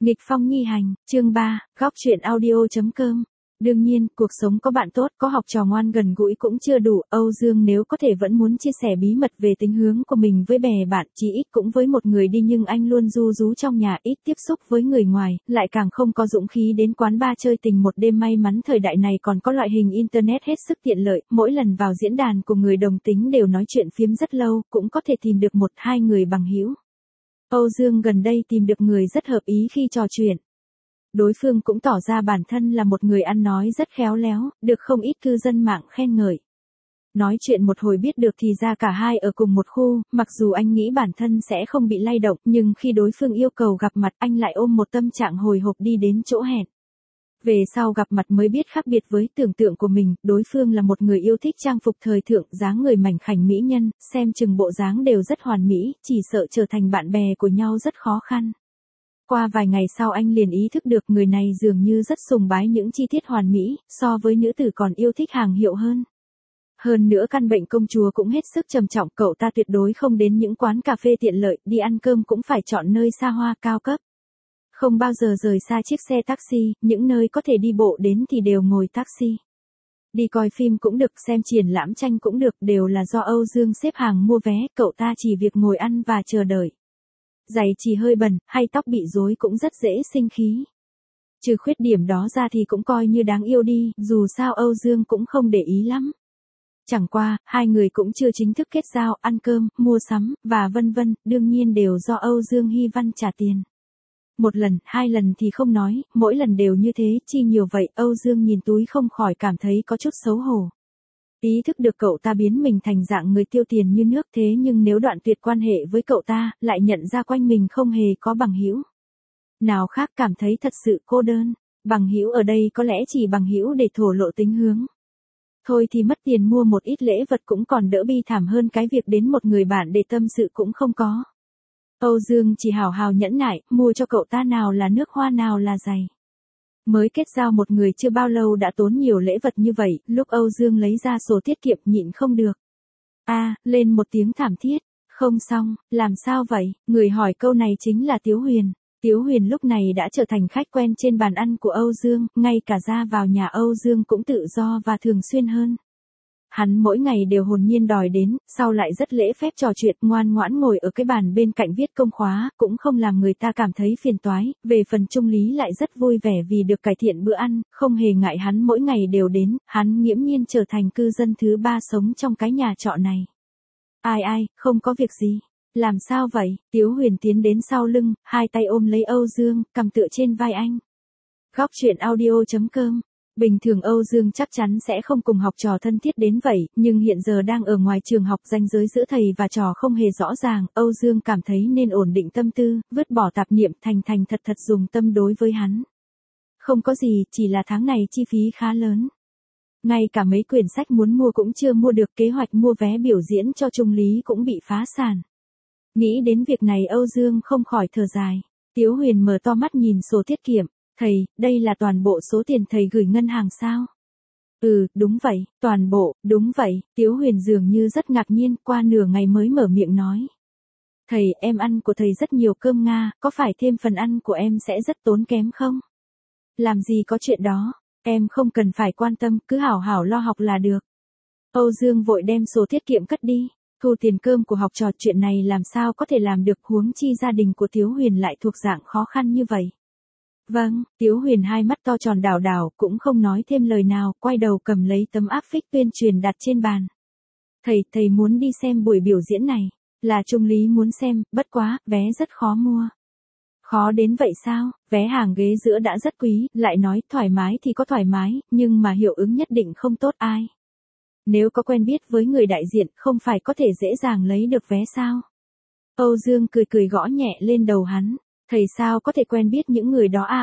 Nghịch phong nhi hành, chương 3, góc truyện audio.com. Đương nhiên, cuộc sống có bạn tốt, có học trò ngoan gần gũi cũng chưa đủ, Âu Dương nếu có thể vẫn muốn chia sẻ bí mật về tính hướng của mình với bè bạn, chí ít cũng với một người đi, nhưng anh luôn ru rú trong nhà, ít tiếp xúc với người ngoài, lại càng không có dũng khí đến quán bar chơi tình một đêm. May mắn thời đại này còn có loại hình internet hết sức tiện lợi, mỗi lần vào diễn đàn của người đồng tính đều nói chuyện phiếm rất lâu, cũng có thể tìm được một hai người bằng hữu. Âu Dương gần đây tìm được người rất hợp ý khi trò chuyện. Đối phương cũng tỏ ra bản thân là một người ăn nói rất khéo léo, được không ít cư dân mạng khen ngợi. Nói chuyện một hồi biết được thì ra cả hai ở cùng một khu, mặc dù anh nghĩ bản thân sẽ không bị lay động, nhưng khi đối phương yêu cầu gặp mặt anh lại ôm một tâm trạng hồi hộp đi đến chỗ hẹn. Về sau gặp mặt mới biết khác biệt với tưởng tượng của mình, đối phương là một người yêu thích trang phục thời thượng, dáng người mảnh khảnh mỹ nhân, xem chừng bộ dáng đều rất hoàn mỹ, chỉ sợ trở thành bạn bè của nhau rất khó khăn. Qua vài ngày sau anh liền ý thức được người này dường như rất sùng bái những chi tiết hoàn mỹ, so với nữ tử còn yêu thích hàng hiệu hơn. Hơn nữa căn bệnh công chúa cũng hết sức trầm trọng, cậu ta tuyệt đối không đến những quán cà phê tiện lợi, đi ăn cơm cũng phải chọn nơi xa hoa cao cấp. Không bao giờ rời xa chiếc xe taxi, những nơi có thể đi bộ đến thì đều ngồi taxi. Đi coi phim cũng được, xem triển lãm tranh cũng được, đều là do Âu Dương xếp hàng mua vé, cậu ta chỉ việc ngồi ăn và chờ đợi. Giày chỉ hơi bẩn, hay tóc bị rối cũng rất dễ sinh khí. Trừ khuyết điểm đó ra thì cũng coi như đáng yêu đi, dù sao Âu Dương cũng không để ý lắm. Chẳng qua, hai người cũng chưa chính thức kết giao, ăn cơm, mua sắm, và vân vân, đương nhiên đều do Âu Dương Hy Văn trả tiền. Một lần, hai lần thì không nói, mỗi lần đều như thế, chi nhiều vậy, Âu Dương nhìn túi không khỏi cảm thấy có chút xấu hổ. Ý thức được cậu ta biến mình thành dạng người tiêu tiền như nước, thế nhưng nếu đoạn tuyệt quan hệ với cậu ta, lại nhận ra quanh mình không hề có bằng hữu nào khác, cảm thấy thật sự cô đơn. Bằng hữu ở đây có lẽ chỉ bằng hữu để thổ lộ tính hướng. Thôi thì mất tiền mua một ít lễ vật cũng còn đỡ bi thảm hơn cái việc đến một người bạn để tâm sự cũng không có. Âu Dương chỉ hào hào nhẫn nại, mua cho cậu ta nào là nước hoa nào là giày. Mới kết giao một người chưa bao lâu đã tốn nhiều lễ vật như vậy, lúc Âu Dương lấy ra sổ tiết kiệm nhịn không được. Lên một tiếng thảm thiết, không xong, làm sao vậy, người hỏi câu này chính là Tiếu Huyền. Tiếu Huyền lúc này đã trở thành khách quen trên bàn ăn của Âu Dương, ngay cả ra vào nhà Âu Dương cũng tự do và thường xuyên hơn. Hắn mỗi ngày đều hồn nhiên đòi đến, sau lại rất lễ phép trò chuyện, ngoan ngoãn ngồi ở cái bàn bên cạnh viết công khóa, cũng không làm người ta cảm thấy phiền toái, về phần Trung Lý lại rất vui vẻ vì được cải thiện bữa ăn, không hề ngại hắn mỗi ngày đều đến, hắn nghiễm nhiên trở thành cư dân thứ 3 sống trong cái nhà trọ này. Ai, không có việc gì. Làm sao vậy? Tiếu Huyền tiến đến sau lưng, hai tay ôm lấy Âu Dương, cầm tựa trên vai anh. Góc truyện audio.com. Bình thường Âu Dương chắc chắn sẽ không cùng học trò thân thiết đến vậy, nhưng hiện giờ đang ở ngoài trường học, ranh giới giữa thầy và trò không hề rõ ràng, Âu Dương cảm thấy nên ổn định tâm tư, vứt bỏ tạp niệm, thành thật dùng tâm đối với hắn. Không có gì, chỉ là tháng này chi phí khá lớn. Ngay cả mấy quyển sách muốn mua cũng chưa mua được, kế hoạch mua vé biểu diễn cho Trung Lý cũng bị phá sản. Nghĩ đến việc này Âu Dương không khỏi thở dài. Tiếu Huyền mở to mắt nhìn sổ tiết kiệm. Thầy, đây là toàn bộ số tiền thầy gửi ngân hàng sao? Đúng vậy, toàn bộ, đúng vậy. Tiếu Huyền dường như rất ngạc nhiên, qua nửa ngày mới mở miệng nói. Thầy, em ăn của thầy rất nhiều cơm Nga, có phải thêm phần ăn của em sẽ rất tốn kém không? Làm gì có chuyện đó, em không cần phải quan tâm, cứ hảo hảo lo học là được. Âu Dương vội đem sổ tiết kiệm cất đi. Thu tiền cơm của học trò, chuyện này làm sao có thể làm được, huống chi gia đình của Tiếu Huyền lại thuộc dạng khó khăn như vậy. Vâng, Tiếu Huyền hai mắt to tròn đảo, cũng không nói thêm lời nào, quay đầu cầm lấy tấm áp phích tuyên truyền đặt trên bàn. Thầy muốn đi xem buổi biểu diễn này, là Trung Lý muốn xem, bất quá, vé rất khó mua. Khó đến vậy sao, vé hàng ghế giữa đã rất quý, lại nói thoải mái thì có thoải mái, nhưng mà hiệu ứng nhất định không tốt ai. Nếu có quen biết với người đại diện, không phải có thể dễ dàng lấy được vé sao? Âu Dương cười gõ nhẹ lên đầu hắn. Thầy sao có thể quen biết những người đó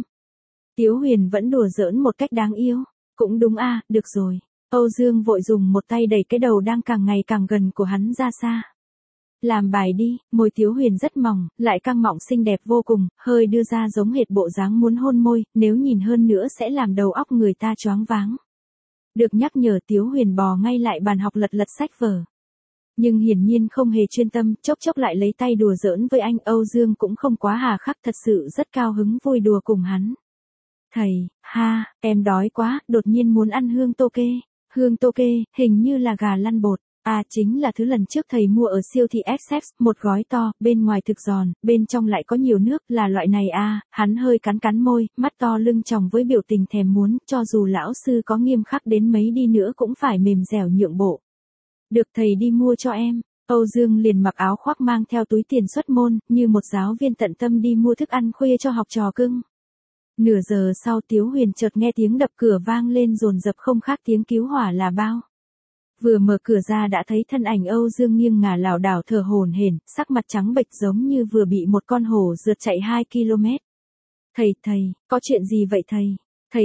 Tiếu Huyền vẫn đùa giỡn một cách đáng yêu. Cũng đúng được rồi. Âu Dương vội dùng một tay đẩy cái đầu đang càng ngày càng gần của hắn ra xa. Làm bài đi, môi Tiếu Huyền rất mỏng, lại căng mọng xinh đẹp vô cùng, hơi đưa ra giống hệt bộ dáng muốn hôn môi, nếu nhìn hơn nữa sẽ làm đầu óc người ta choáng váng. Được nhắc nhở Tiếu Huyền bò ngay lại bàn học lật sách vở. Nhưng hiển nhiên không hề chuyên tâm, chốc chốc lại lấy tay đùa giỡn với anh. Âu Dương cũng không quá hà khắc, thật sự rất cao hứng vui đùa cùng hắn. Thầy, ha, em đói quá, đột nhiên muốn ăn hương tô kê. Hương tô kê, hình như là gà lăn bột. À, chính là thứ lần trước thầy mua ở siêu thị XX, một gói to, bên ngoài thực giòn, bên trong lại có nhiều nước, là loại này à. Hắn hơi cắn cắn môi, mắt to lưng tròng với biểu tình thèm muốn, cho dù lão sư có nghiêm khắc đến mấy đi nữa cũng phải mềm dẻo nhượng bộ. Được, thầy đi mua cho em. Âu Dương liền mặc áo khoác mang theo túi tiền xuất môn, như một giáo viên tận tâm đi mua thức ăn khuya cho học trò cưng. Nửa giờ sau Tiếu Huyền chợt nghe tiếng đập cửa vang lên dồn dập, không khác tiếng cứu hỏa là bao. Vừa mở cửa ra đã thấy thân ảnh Âu Dương nghiêng ngả lảo đảo thở hổn hển, sắc mặt trắng bệch giống như vừa bị một con hổ rượt chạy 2 km. Thầy, có chuyện gì vậy thầy?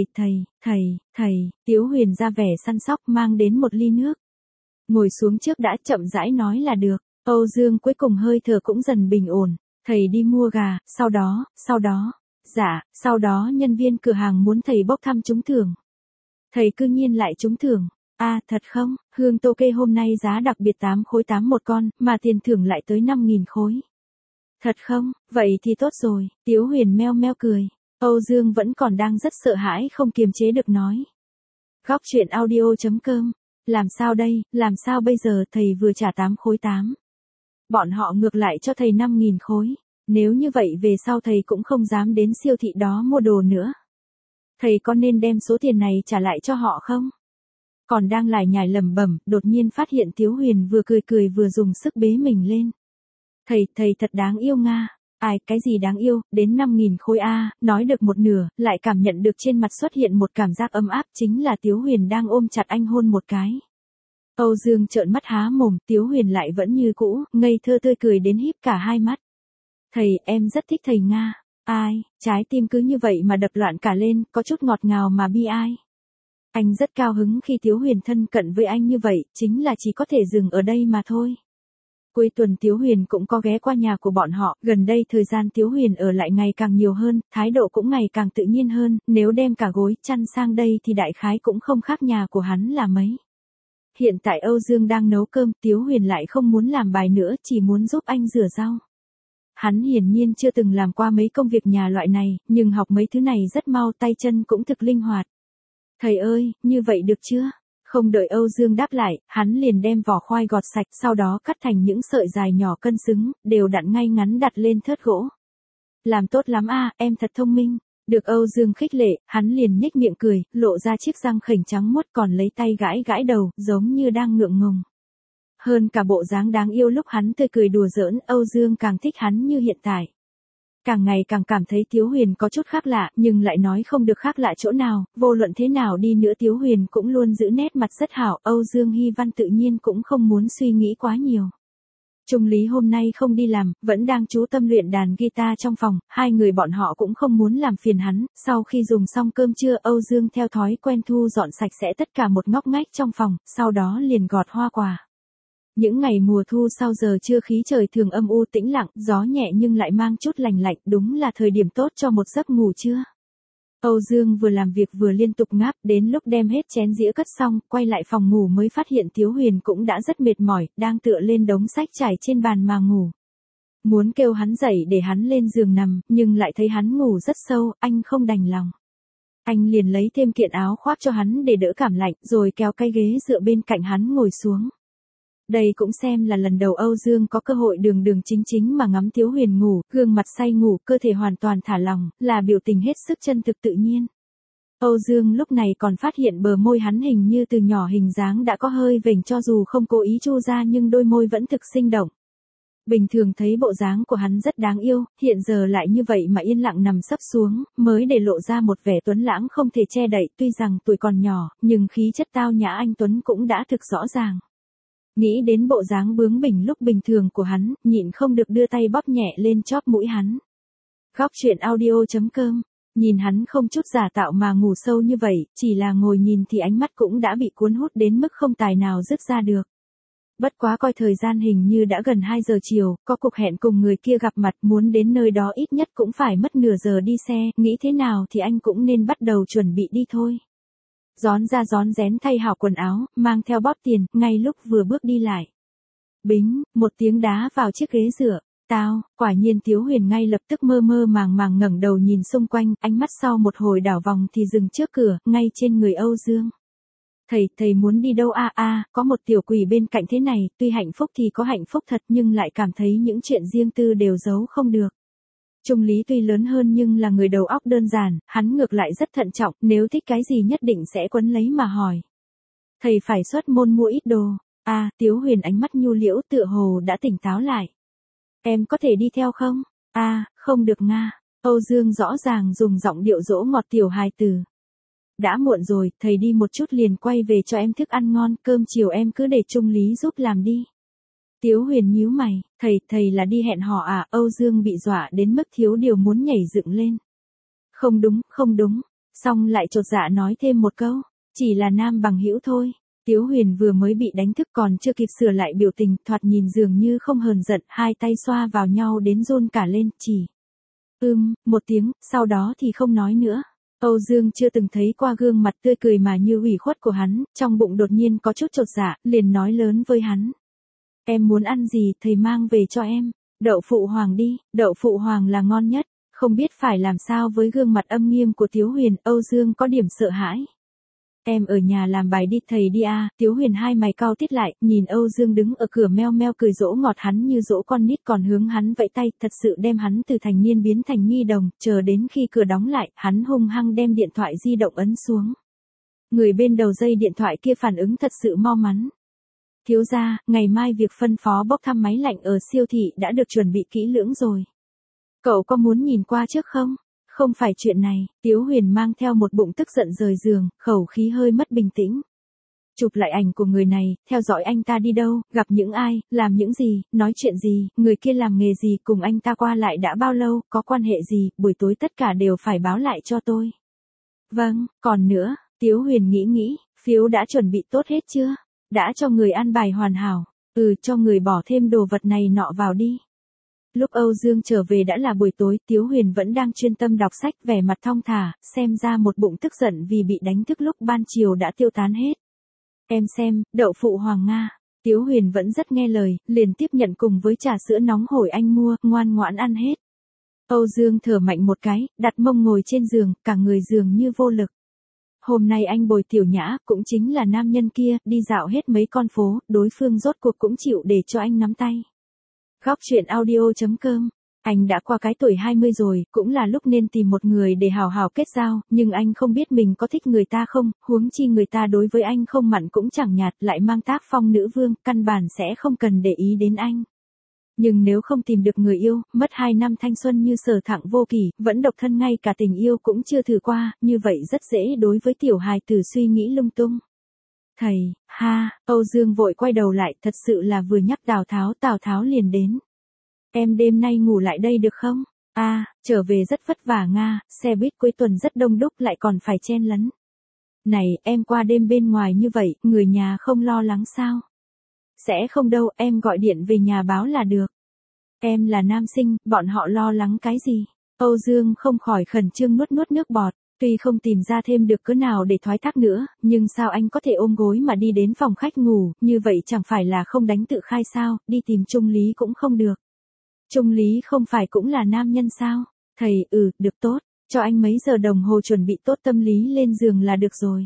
Thầy, Tiếu Huyền ra vẻ săn sóc mang đến một ly nước. Ngồi xuống trước đã, chậm rãi nói là được. Âu Dương cuối cùng hơi thở cũng dần bình ổn. Thầy đi mua gà, sau đó. Dạ, sau đó nhân viên cửa hàng muốn thầy bốc thăm trúng thưởng. Thầy cư nhiên lại trúng thưởng. À, thật không? Hương tô kê hôm nay giá đặc biệt 8 khối 8 một con, mà tiền thưởng lại tới 5.000 khối. Thật không? Vậy thì tốt rồi. Tiếu Huyền meo meo cười. Âu Dương vẫn còn đang rất sợ hãi không kiềm chế được nói. Góc truyện audio.com. Làm sao đây, làm sao bây giờ, thầy vừa trả 8 khối 8. Bọn họ ngược lại cho thầy 5.000 khối. Nếu như vậy về sau thầy cũng không dám đến siêu thị đó mua đồ nữa. Thầy có nên đem số tiền này trả lại cho họ không? Còn đang lải nhải lẩm bẩm, đột nhiên phát hiện Tiếu Huyền vừa cười vừa dùng sức bế mình lên. Thầy thật đáng yêu nga. Ai, cái gì đáng yêu, đến 5.000 khối a, nói được một nửa, lại cảm nhận được trên mặt xuất hiện một cảm giác ấm áp, chính là Tiếu Huyền đang ôm chặt anh hôn một cái. Âu Dương trợn mắt há mồm, Tiếu Huyền lại vẫn như cũ, ngây thơ tươi cười đến híp cả hai mắt. Thầy, em rất thích thầy nga. Ai, trái tim cứ như vậy mà đập loạn cả lên, có chút ngọt ngào mà bi ai. Anh rất cao hứng khi Tiếu Huyền thân cận với anh như vậy, chính là chỉ có thể dừng ở đây mà thôi. Cuối tuần Tiếu Huyền cũng có ghé qua nhà của bọn họ, gần đây thời gian Tiếu Huyền ở lại ngày càng nhiều hơn, thái độ cũng ngày càng tự nhiên hơn, nếu đem cả gối chăn sang đây thì đại khái cũng không khác nhà của hắn là mấy. Hiện tại Âu Dương đang nấu cơm, Tiếu Huyền lại không muốn làm bài nữa, chỉ muốn giúp anh rửa rau. Hắn hiển nhiên chưa từng làm qua mấy công việc nhà loại này, nhưng học mấy thứ này rất mau, tay chân cũng thực linh hoạt. Thầy ơi, như vậy được chưa? Không đợi Âu Dương đáp lại, hắn liền đem vỏ khoai gọt sạch, sau đó cắt thành những sợi dài nhỏ cân xứng, đều đặn ngay ngắn đặt lên thớt gỗ. Làm tốt lắm a, em thật thông minh. Được Âu Dương khích lệ, hắn liền nhếch miệng cười, lộ ra chiếc răng khểnh trắng muốt, còn lấy tay gãi gãi đầu, giống như đang ngượng ngùng. Hơn cả bộ dáng đáng yêu lúc hắn tươi cười đùa giỡn, Âu Dương càng thích hắn như hiện tại. Càng ngày càng cảm thấy Tiếu Huyền có chút khác lạ, nhưng lại nói không được khác lạ chỗ nào, vô luận thế nào đi nữa Tiếu Huyền cũng luôn giữ nét mặt rất hảo, Âu Dương Hy Văn tự nhiên cũng không muốn suy nghĩ quá nhiều. Trung Lý hôm nay không đi làm, vẫn đang chú tâm luyện đàn guitar trong phòng, hai người bọn họ cũng không muốn làm phiền hắn, sau khi dùng xong cơm trưa Âu Dương theo thói quen thu dọn sạch sẽ tất cả một ngóc ngách trong phòng, sau đó liền gọt hoa quả. Những ngày mùa thu sau giờ trưa khí trời thường âm u tĩnh lặng, gió nhẹ nhưng lại mang chút lành lạnh, đúng là thời điểm tốt cho một giấc ngủ trưa. Âu Dương vừa làm việc vừa liên tục ngáp, đến lúc đem hết chén dĩa cất xong, quay lại phòng ngủ mới phát hiện Tiếu Huyền cũng đã rất mệt mỏi, đang tựa lên đống sách trải trên bàn mà ngủ. Muốn kêu hắn dậy để hắn lên giường nằm, nhưng lại thấy hắn ngủ rất sâu, anh không đành lòng. Anh liền lấy thêm kiện áo khoác cho hắn để đỡ cảm lạnh, rồi kéo cái ghế dựa bên cạnh hắn ngồi xuống. Đây cũng xem là lần đầu Âu Dương có cơ hội đường đường chính chính mà ngắm Tiếu Huyền ngủ, gương mặt say ngủ, cơ thể hoàn toàn thả lỏng, là biểu tình hết sức chân thực tự nhiên. Âu Dương lúc này còn phát hiện bờ môi hắn hình như từ nhỏ hình dáng đã có hơi vểnh, cho dù không cố ý chu ra nhưng đôi môi vẫn thực sinh động. Bình thường thấy bộ dáng của hắn rất đáng yêu, hiện giờ lại như vậy mà yên lặng nằm sấp xuống, mới để lộ ra một vẻ tuấn lãng không thể che đậy, tuy rằng tuổi còn nhỏ, nhưng khí chất tao nhã anh tuấn cũng đã thực rõ ràng. Nghĩ đến bộ dáng bướng bỉnh lúc bình thường của hắn, nhịn không được đưa tay bóp nhẹ lên chóp mũi hắn. Góc truyện audio.com. Nhìn hắn không chút giả tạo mà ngủ sâu như vậy, chỉ là ngồi nhìn thì ánh mắt cũng đã bị cuốn hút đến mức không tài nào dứt ra được. Bất quá coi thời gian hình như đã gần 2 giờ chiều, có cuộc hẹn cùng người kia gặp mặt, muốn đến nơi đó ít nhất cũng phải mất nửa giờ đi xe, nghĩ thế nào thì anh cũng nên bắt đầu chuẩn bị đi thôi. Rón ra rón rén thay hảo quần áo, mang theo bóp tiền, ngay lúc vừa bước đi lại. Bính, một tiếng đá vào chiếc ghế dựa. Tao, quả nhiên Tiếu Huyền ngay lập tức mơ mơ màng màng ngẩng đầu nhìn xung quanh, ánh mắt sau một hồi đảo vòng thì dừng trước cửa, ngay trên người Âu Dương. Thầy muốn đi đâu có một tiểu quỷ bên cạnh thế này, tuy hạnh phúc thì có hạnh phúc thật nhưng lại cảm thấy những chuyện riêng tư đều giấu không được. Trung Lý tuy lớn hơn nhưng là người đầu óc đơn giản, hắn ngược lại rất thận trọng, nếu thích cái gì nhất định sẽ quấn lấy mà hỏi. Thầy phải xuất môn mua ít đồ. Tiếu Huyền ánh mắt nhu liễu tựa hồ đã tỉnh táo lại. Em có thể đi theo không? Không được nga. Âu Dương rõ ràng dùng giọng điệu dỗ ngọt tiểu hài tử. Đã muộn rồi, thầy đi một chút liền quay về cho em thức ăn ngon, cơm chiều em cứ để Trung Lý giúp làm đi. Tiếu Huyền nhíu mày, thầy là đi hẹn hò Âu Dương bị dọa đến mức thiếu điều muốn nhảy dựng lên. Không đúng, xong lại chột dạ nói thêm một câu, chỉ là nam bằng hữu thôi. Tiếu Huyền vừa mới bị đánh thức còn chưa kịp sửa lại biểu tình, thoạt nhìn dường như không hờn giận, hai tay xoa vào nhau đến run cả lên, chỉ. Một tiếng, sau đó thì không nói nữa. Âu Dương chưa từng thấy qua gương mặt tươi cười mà như ủy khuất của hắn, trong bụng đột nhiên có chút chột dạ, liền nói lớn với hắn. Em muốn ăn gì, thầy mang về cho em. Đậu phụ hoàng đi, đậu phụ hoàng là ngon nhất. Không biết phải làm sao với gương mặt âm nghiêm của Tiếu Huyền, Âu Dương có điểm sợ hãi. Em ở nhà làm bài đi thầy đi Tiếu Huyền hai mày cau tít lại, nhìn Âu Dương đứng ở cửa meo meo cười dỗ ngọt hắn như dỗ con nít còn hướng hắn vẫy tay, thật sự đem hắn từ thành niên biến thành nhi đồng, chờ đến khi cửa đóng lại, hắn hung hăng đem điện thoại di động ấn xuống. Người bên đầu dây điện thoại kia phản ứng thật sự mau mắn. Thiếu gia, ngày mai việc phân phó bốc thăm máy lạnh ở siêu thị đã được chuẩn bị kỹ lưỡng rồi. Cậu có muốn nhìn qua trước không? Không phải chuyện này, Tiếu Huyền mang theo một bụng tức giận rời giường, khẩu khí hơi mất bình tĩnh. Chụp lại ảnh của người này, theo dõi anh ta đi đâu, gặp những ai, làm những gì, nói chuyện gì, người kia làm nghề gì, cùng anh ta qua lại đã bao lâu, có quan hệ gì, buổi tối tất cả đều phải báo lại cho tôi. Vâng, còn nữa, Tiếu Huyền nghĩ, phiếu đã chuẩn bị tốt hết chưa? Đã cho người an bài hoàn hảo, cho người bỏ thêm đồ vật này nọ vào đi. Lúc Âu Dương trở về đã là buổi tối, Tiếu Huyền vẫn đang chuyên tâm đọc sách, vẻ mặt thong thả, xem ra một bụng tức giận vì bị đánh thức lúc ban chiều đã tiêu tán hết. Em xem, đậu phụ hoàng Nga. Tiếu Huyền vẫn rất nghe lời, liền tiếp nhận cùng với trà sữa nóng hổi anh mua, ngoan ngoãn ăn hết. Âu Dương thở mạnh một cái, đặt mông ngồi trên giường, cả người dường như vô lực. Hôm nay anh bồi Tiểu Nhã, cũng chính là nam nhân kia, đi dạo hết mấy con phố, đối phương rốt cuộc cũng chịu để cho anh nắm tay. Góc truyện audio.com. Anh đã qua cái tuổi 20 rồi, cũng là lúc nên tìm một người để hào hào kết giao, nhưng anh không biết mình có thích người ta không, huống chi người ta đối với anh không mặn cũng chẳng nhạt, lại mang tác phong nữ vương, căn bản sẽ không cần để ý đến anh. Nhưng nếu không tìm được người yêu, mất 2 năm thanh xuân như Sở Thặng Vô Kỷ, vẫn độc thân ngay cả tình yêu cũng chưa thử qua, như vậy rất dễ đối với tiểu hài tử suy nghĩ lung tung. Thầy, Âu Dương vội quay đầu lại, thật sự là vừa nhắc Tào Tháo liền đến. Em đêm nay ngủ lại đây được không? Trở về rất vất vả Nga, xe buýt cuối tuần rất đông đúc lại còn phải chen lấn. Này, em qua đêm bên ngoài như vậy, người nhà không lo lắng sao? Sẽ không đâu, em gọi điện về nhà báo là được. Em là nam sinh, bọn họ lo lắng cái gì? Âu Dương không khỏi khẩn trương nuốt nước bọt. Tuy không tìm ra thêm được cớ nào để thoái thác nữa, nhưng sao anh có thể ôm gối mà đi đến phòng khách ngủ, như vậy chẳng phải là không đánh tự khai sao, đi tìm Trung Lý cũng không được. Trung Lý không phải cũng là nam nhân sao? Thầy, được tốt, cho anh mấy giờ đồng hồ chuẩn bị tốt tâm lý lên giường là được rồi.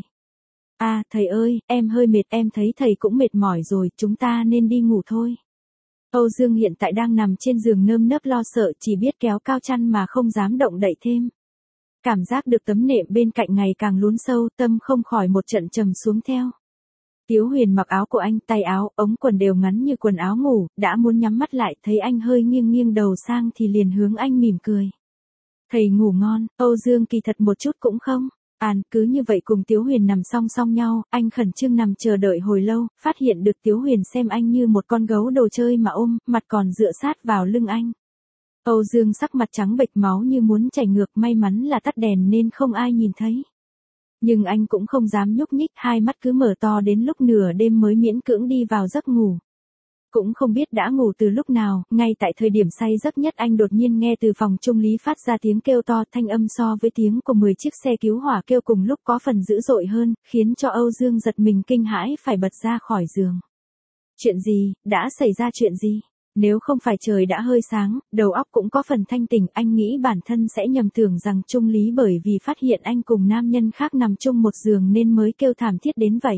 Thầy ơi, em hơi mệt, em thấy thầy cũng mệt mỏi rồi, chúng ta nên đi ngủ thôi. Âu Dương hiện tại đang nằm trên giường nơm nớp lo sợ, chỉ biết kéo cao chăn mà không dám động đậy thêm. Cảm giác được tấm nệm bên cạnh ngày càng lún sâu, tâm không khỏi một trận trầm xuống theo. Tiếu Huyền mặc áo của anh, tay áo, ống quần đều ngắn như quần áo ngủ, đã muốn nhắm mắt lại, thấy anh hơi nghiêng đầu sang thì liền hướng anh mỉm cười. Thầy ngủ ngon, Âu Dương kỳ thật một chút cũng không. Cứ như vậy cùng Tiếu Huyền nằm song song nhau, anh khẩn trương nằm chờ đợi hồi lâu, phát hiện được Tiếu Huyền xem anh như một con gấu đồ chơi mà ôm, mặt còn dựa sát vào lưng anh. Âu Dương sắc mặt trắng bệch máu như muốn chảy ngược, may mắn là tắt đèn nên không ai nhìn thấy. Nhưng anh cũng không dám nhúc nhích, hai mắt cứ mở to đến lúc nửa đêm mới miễn cưỡng đi vào giấc ngủ. Cũng không biết đã ngủ từ lúc nào, ngay tại thời điểm say giấc nhất anh đột nhiên nghe từ phòng Trung Lý phát ra tiếng kêu to, thanh âm so với tiếng của 10 chiếc xe cứu hỏa kêu cùng lúc có phần dữ dội hơn, khiến cho Âu Dương giật mình kinh hãi phải bật ra khỏi giường. Chuyện gì, đã xảy ra chuyện gì? Nếu không phải trời đã hơi sáng, đầu óc cũng có phần thanh tỉnh, anh nghĩ bản thân sẽ nhầm tưởng rằng Trung Lý bởi vì phát hiện anh cùng nam nhân khác nằm chung một giường nên mới kêu thảm thiết đến vậy.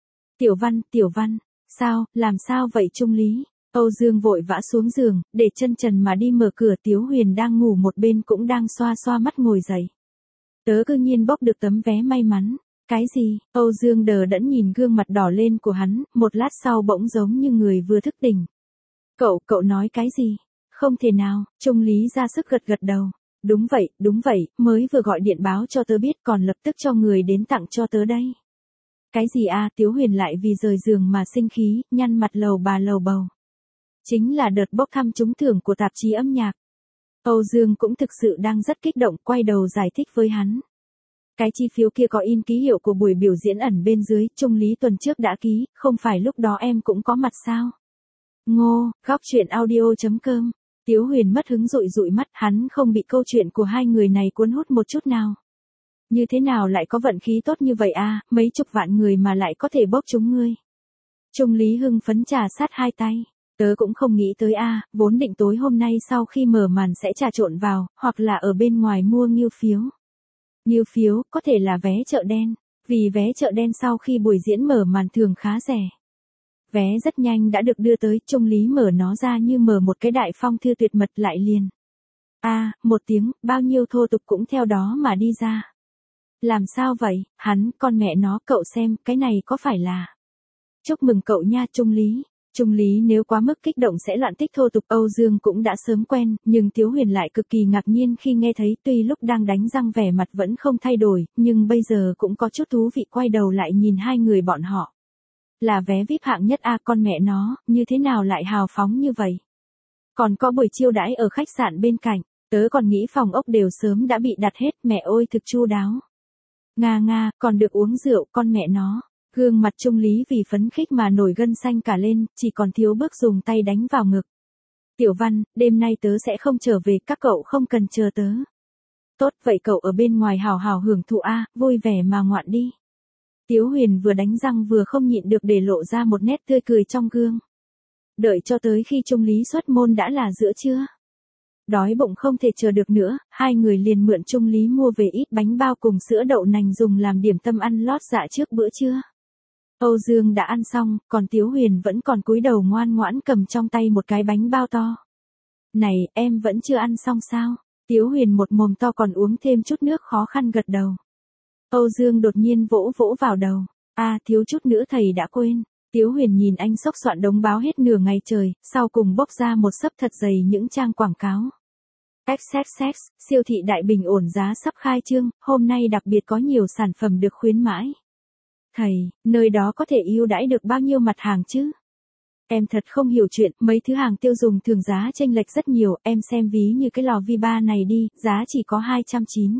Tiểu Văn, sao, làm sao vậy Trung Lý? Âu Dương vội vã xuống giường, để chân trần mà đi mở cửa. Tiếu Huyền đang ngủ một bên cũng đang xoa xoa mắt ngồi dậy. Tớ cư nhiên bóc được tấm vé may mắn. Cái gì? Âu Dương đờ đẫn nhìn gương mặt đỏ lên của hắn, một lát sau bỗng giống như người vừa thức tỉnh. Cậu nói cái gì? Không thể nào, Trung Lý ra sức gật gật đầu. Đúng vậy, mới vừa gọi điện báo cho tớ biết còn lập tức cho người đến tặng cho tớ đây. Cái gì à? Tiếu Huyền lại vì rời giường mà sinh khí, nhăn mặt lầu bà lầu bầu. Chính là đợt bốc thăm trúng thưởng của tạp chí âm nhạc. Âu Dương cũng thực sự đang rất kích động, quay đầu giải thích với hắn. Cái chi phiếu kia có in ký hiệu của buổi biểu diễn ẩn bên dưới, Trung Lý tuần trước đã ký, không phải lúc đó em cũng có mặt sao? Ngô, góc chuyện audio.com. Tiếu Huyền mất hứng dụi mắt, hắn không bị câu chuyện của hai người này cuốn hút một chút nào. Như thế nào lại có vận khí tốt như vậy à, mấy chục vạn người mà lại có thể bốc trúng ngươi. Trung Lý hưng phấn trà sát hai tay. Tớ cũng không nghĩ tới a, vốn định tối hôm nay sau khi mở màn sẽ trà trộn vào, hoặc là ở bên ngoài mua nghiêu phiếu. Nghiêu phiếu, có thể là vé chợ đen, vì vé chợ đen sau khi buổi diễn mở màn thường khá rẻ. Vé rất nhanh đã được đưa tới, Trung Lý mở nó ra như mở một cái đại phong thư tuyệt mật lại liền. Một tiếng, bao nhiêu thô tục cũng theo đó mà đi ra. Làm sao vậy, con mẹ nó, cậu xem, cái này có phải là... Chúc mừng cậu nha Trung Lý. Trung Lý nếu quá mức kích động sẽ loạn tích thô tục. Âu Dương cũng đã sớm quen, nhưng Tiếu Huyền lại cực kỳ ngạc nhiên khi nghe thấy, tuy lúc đang đánh răng vẻ mặt vẫn không thay đổi, nhưng bây giờ cũng có chút thú vị, quay đầu lại nhìn hai người bọn họ. Là vé VIP hạng nhất à, con mẹ nó, như thế nào lại hào phóng như vậy? Còn có buổi chiêu đãi ở khách sạn bên cạnh, tớ còn nghĩ phòng ốc đều sớm đã bị đặt hết, mẹ ơi thực chu đáo. Nga, còn được uống rượu, con mẹ nó. Gương mặt Trung Lý vì phấn khích mà nổi gân xanh cả lên, chỉ còn thiếu bước dùng tay đánh vào ngực. Tiểu Văn, đêm nay tớ sẽ không trở về, các cậu không cần chờ tớ. Tốt, vậy cậu ở bên ngoài hào hào hưởng thụ a, vui vẻ mà ngoạn đi. Tiếu Huyền vừa đánh răng vừa không nhịn được để lộ ra một nét tươi cười trong gương. Đợi cho tới khi Trung Lý xuất môn đã là giữa trưa. Đói bụng không thể chờ được nữa, hai người liền mượn Trung Lý mua về ít bánh bao cùng sữa đậu nành dùng làm điểm tâm ăn lót dạ trước bữa trưa. Âu Dương đã ăn xong, còn Tiếu Huyền vẫn còn cúi đầu ngoan ngoãn cầm trong tay một cái bánh bao to. Này, em vẫn chưa ăn xong sao? Tiếu Huyền một mồm to còn uống thêm chút nước khó khăn gật đầu. Âu Dương đột nhiên vỗ vào đầu. Thiếu chút nữa thầy đã quên. Tiếu Huyền nhìn anh xốc soạn đống báo hết nửa ngày trời, sau cùng bốc ra một xấp thật dày những trang quảng cáo. XXX, siêu thị Đại Bình ổn giá sắp khai trương, hôm nay đặc biệt có nhiều sản phẩm được khuyến mãi. Thầy, nơi đó có thể ưu đãi được bao nhiêu mặt hàng chứ? Em thật không hiểu chuyện, mấy thứ hàng tiêu dùng thường giá chênh lệch rất nhiều, em xem ví như cái lò vi ba này đi, giá chỉ có 290.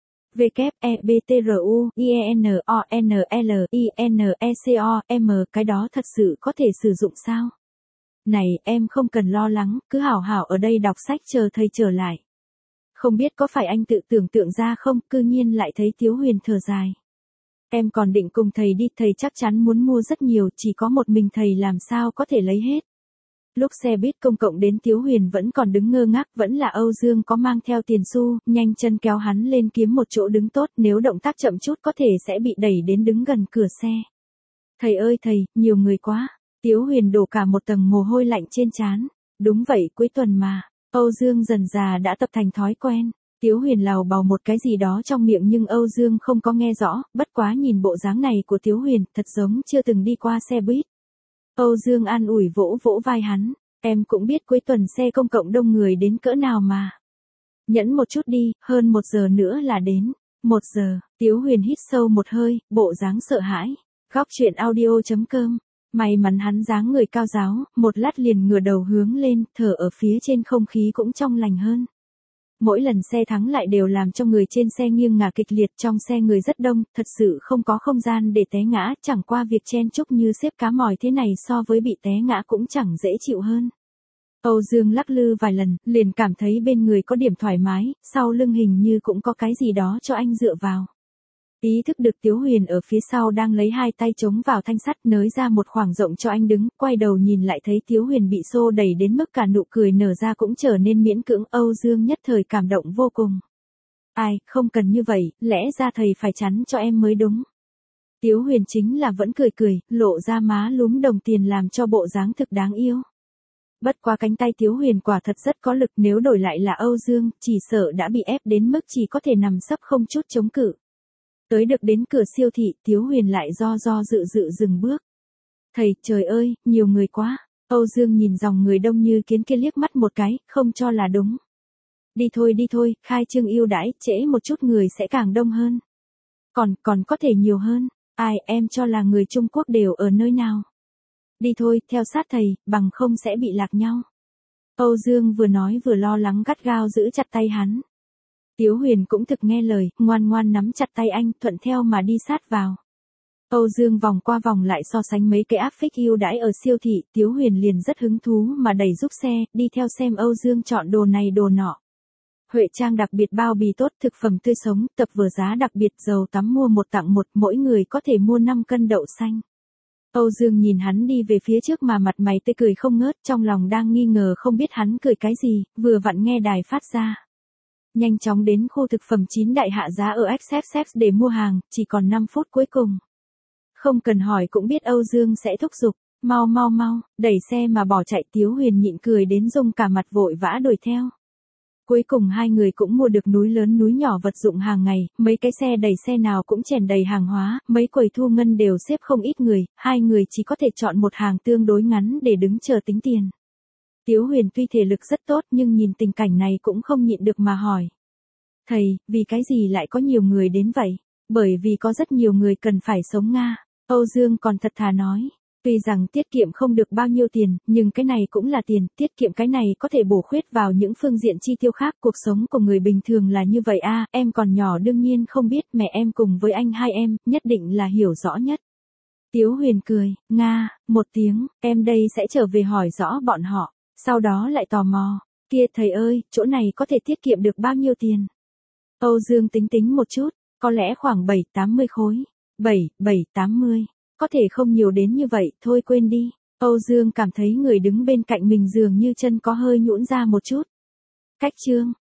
WEBTRUINONLINECOM, cái đó thật sự có thể sử dụng sao? Này, em không cần lo lắng, cứ hảo hảo ở đây đọc sách chờ thầy trở lại. Không biết có phải anh tự tưởng tượng ra không, cư nhiên lại thấy Tiếu Huyền thở dài. Em còn định cùng thầy đi, thầy chắc chắn muốn mua rất nhiều, chỉ có một mình thầy làm sao có thể lấy hết. Lúc xe buýt công cộng đến Tiếu Huyền vẫn còn đứng ngơ ngác, vẫn là Âu Dương có mang theo tiền xu, nhanh chân kéo hắn lên kiếm một chỗ đứng tốt, nếu động tác chậm chút có thể sẽ bị đẩy đến đứng gần cửa xe. Thầy ơi thầy, nhiều người quá. Tiếu Huyền đổ cả một tầng mồ hôi lạnh trên trán. Đúng vậy, cuối tuần mà. Âu Dương dần dà đã tập thành thói quen. Tiếu Huyền lào bào một cái gì đó trong miệng nhưng Âu Dương không có nghe rõ, bất quá nhìn bộ dáng này của Tiếu Huyền, thật giống chưa từng đi qua xe buýt. Âu Dương an ủi vỗ vai hắn, em cũng biết cuối tuần xe công cộng đông người đến cỡ nào mà. Nhẫn một chút đi, hơn 1 giờ nữa là đến. 1 giờ, Tiếu Huyền hít sâu một hơi, bộ dáng sợ hãi. Góc chuyện audio.com. May mắn hắn dáng người cao ráo, một lát liền ngửa đầu hướng lên, thở ở phía trên không khí cũng trong lành hơn. Mỗi lần xe thắng lại đều làm cho người trên xe nghiêng ngả kịch liệt, trong xe người rất đông, thật sự không có không gian để té ngã, chẳng qua việc chen chúc như xếp cá mòi thế này so với bị té ngã cũng chẳng dễ chịu hơn. Âu Dương lắc lư vài lần, liền cảm thấy bên người có điểm thoải mái, sau lưng hình như cũng có cái gì đó cho anh dựa vào. Ý thức được Tiếu Huyền ở phía sau đang lấy hai tay chống vào thanh sắt nới ra một khoảng rộng cho anh đứng, quay đầu nhìn lại thấy Tiếu Huyền bị xô đẩy đến mức cả nụ cười nở ra cũng trở nên miễn cưỡng, Âu Dương nhất thời cảm động vô cùng. Ai, không cần như vậy, lẽ ra thầy phải chắn cho em mới đúng. Tiếu Huyền chính là vẫn cười cười, lộ ra má lúm đồng tiền làm cho bộ dáng thực đáng yêu. Bất quá cánh tay Tiếu Huyền quả thật rất có lực, nếu đổi lại là Âu Dương, chỉ sợ đã bị ép đến mức chỉ có thể nằm sấp không chút chống cự. Tới được đến cửa siêu thị, Tiếu Huyền lại do dự dừng bước. Thầy, trời ơi, nhiều người quá. Âu Dương nhìn dòng người đông như kiến kia liếc mắt một cái, không cho là đúng. Đi thôi, khai trương ưu đãi, trễ một chút người sẽ càng đông hơn. Còn có thể nhiều hơn. Ai, em cho là người Trung Quốc đều ở nơi nào? Đi thôi, theo sát thầy, bằng không sẽ bị lạc nhau. Âu Dương vừa nói vừa lo lắng gắt gao giữ chặt tay hắn. Tiếu Huyền cũng thực nghe lời, ngoan ngoan nắm chặt tay anh, thuận theo mà đi sát vào. Âu Dương vòng qua vòng lại so sánh mấy cái áp phích ưu đãi ở siêu thị, Tiếu Huyền liền rất hứng thú mà đẩy giúp xe, đi theo xem Âu Dương chọn đồ này đồ nọ. Huệ trang đặc biệt bao bì tốt, thực phẩm tươi sống, tập vừa giá đặc biệt, dầu tắm mua 1 tặng 1, mỗi người có thể mua 5 cân đậu xanh. Âu Dương nhìn hắn đi về phía trước mà mặt mày tươi cười không ngớt, trong lòng đang nghi ngờ không biết hắn cười cái gì, vừa vặn nghe đài phát ra. Nhanh chóng đến khu thực phẩm 9 đại hạ giá ở XXX để mua hàng, chỉ còn 5 phút cuối cùng. Không cần hỏi cũng biết Âu Dương sẽ thúc giục, mau, đẩy xe mà bỏ chạy. Tiếu Huyền nhịn cười đến rung cả mặt vội vã đuổi theo. Cuối cùng hai người cũng mua được núi lớn núi nhỏ vật dụng hàng ngày, mấy cái xe đẩy xe nào cũng chèn đầy hàng hóa, mấy quầy thu ngân đều xếp không ít người, hai người chỉ có thể chọn một hàng tương đối ngắn để đứng chờ tính tiền. Tiếu Huyền tuy thể lực rất tốt nhưng nhìn tình cảnh này cũng không nhịn được mà hỏi. Thầy, vì cái gì lại có nhiều người đến vậy? Bởi vì có rất nhiều người cần phải sống Nga. Âu Dương còn thật thà nói. Tuy rằng tiết kiệm không được bao nhiêu tiền, nhưng cái này cũng là tiền, tiết kiệm cái này có thể bổ khuyết vào những phương diện chi tiêu khác. Cuộc sống của người bình thường là như vậy a, em còn nhỏ đương nhiên không biết, mẹ em cùng với anh hai em, nhất định là hiểu rõ nhất. Tiếu Huyền cười, Nga, một tiếng, em đây sẽ trở về hỏi rõ bọn họ, sau đó lại tò mò, kia thầy ơi, chỗ này có thể tiết kiệm được bao nhiêu tiền? Âu Dương tính một chút, có lẽ khoảng 7-80 khối, 7-80. Có thể không nhiều đến như vậy, thôi quên đi. Âu Dương cảm thấy người đứng bên cạnh mình dường như chân có hơi nhũn ra một chút. Cách chương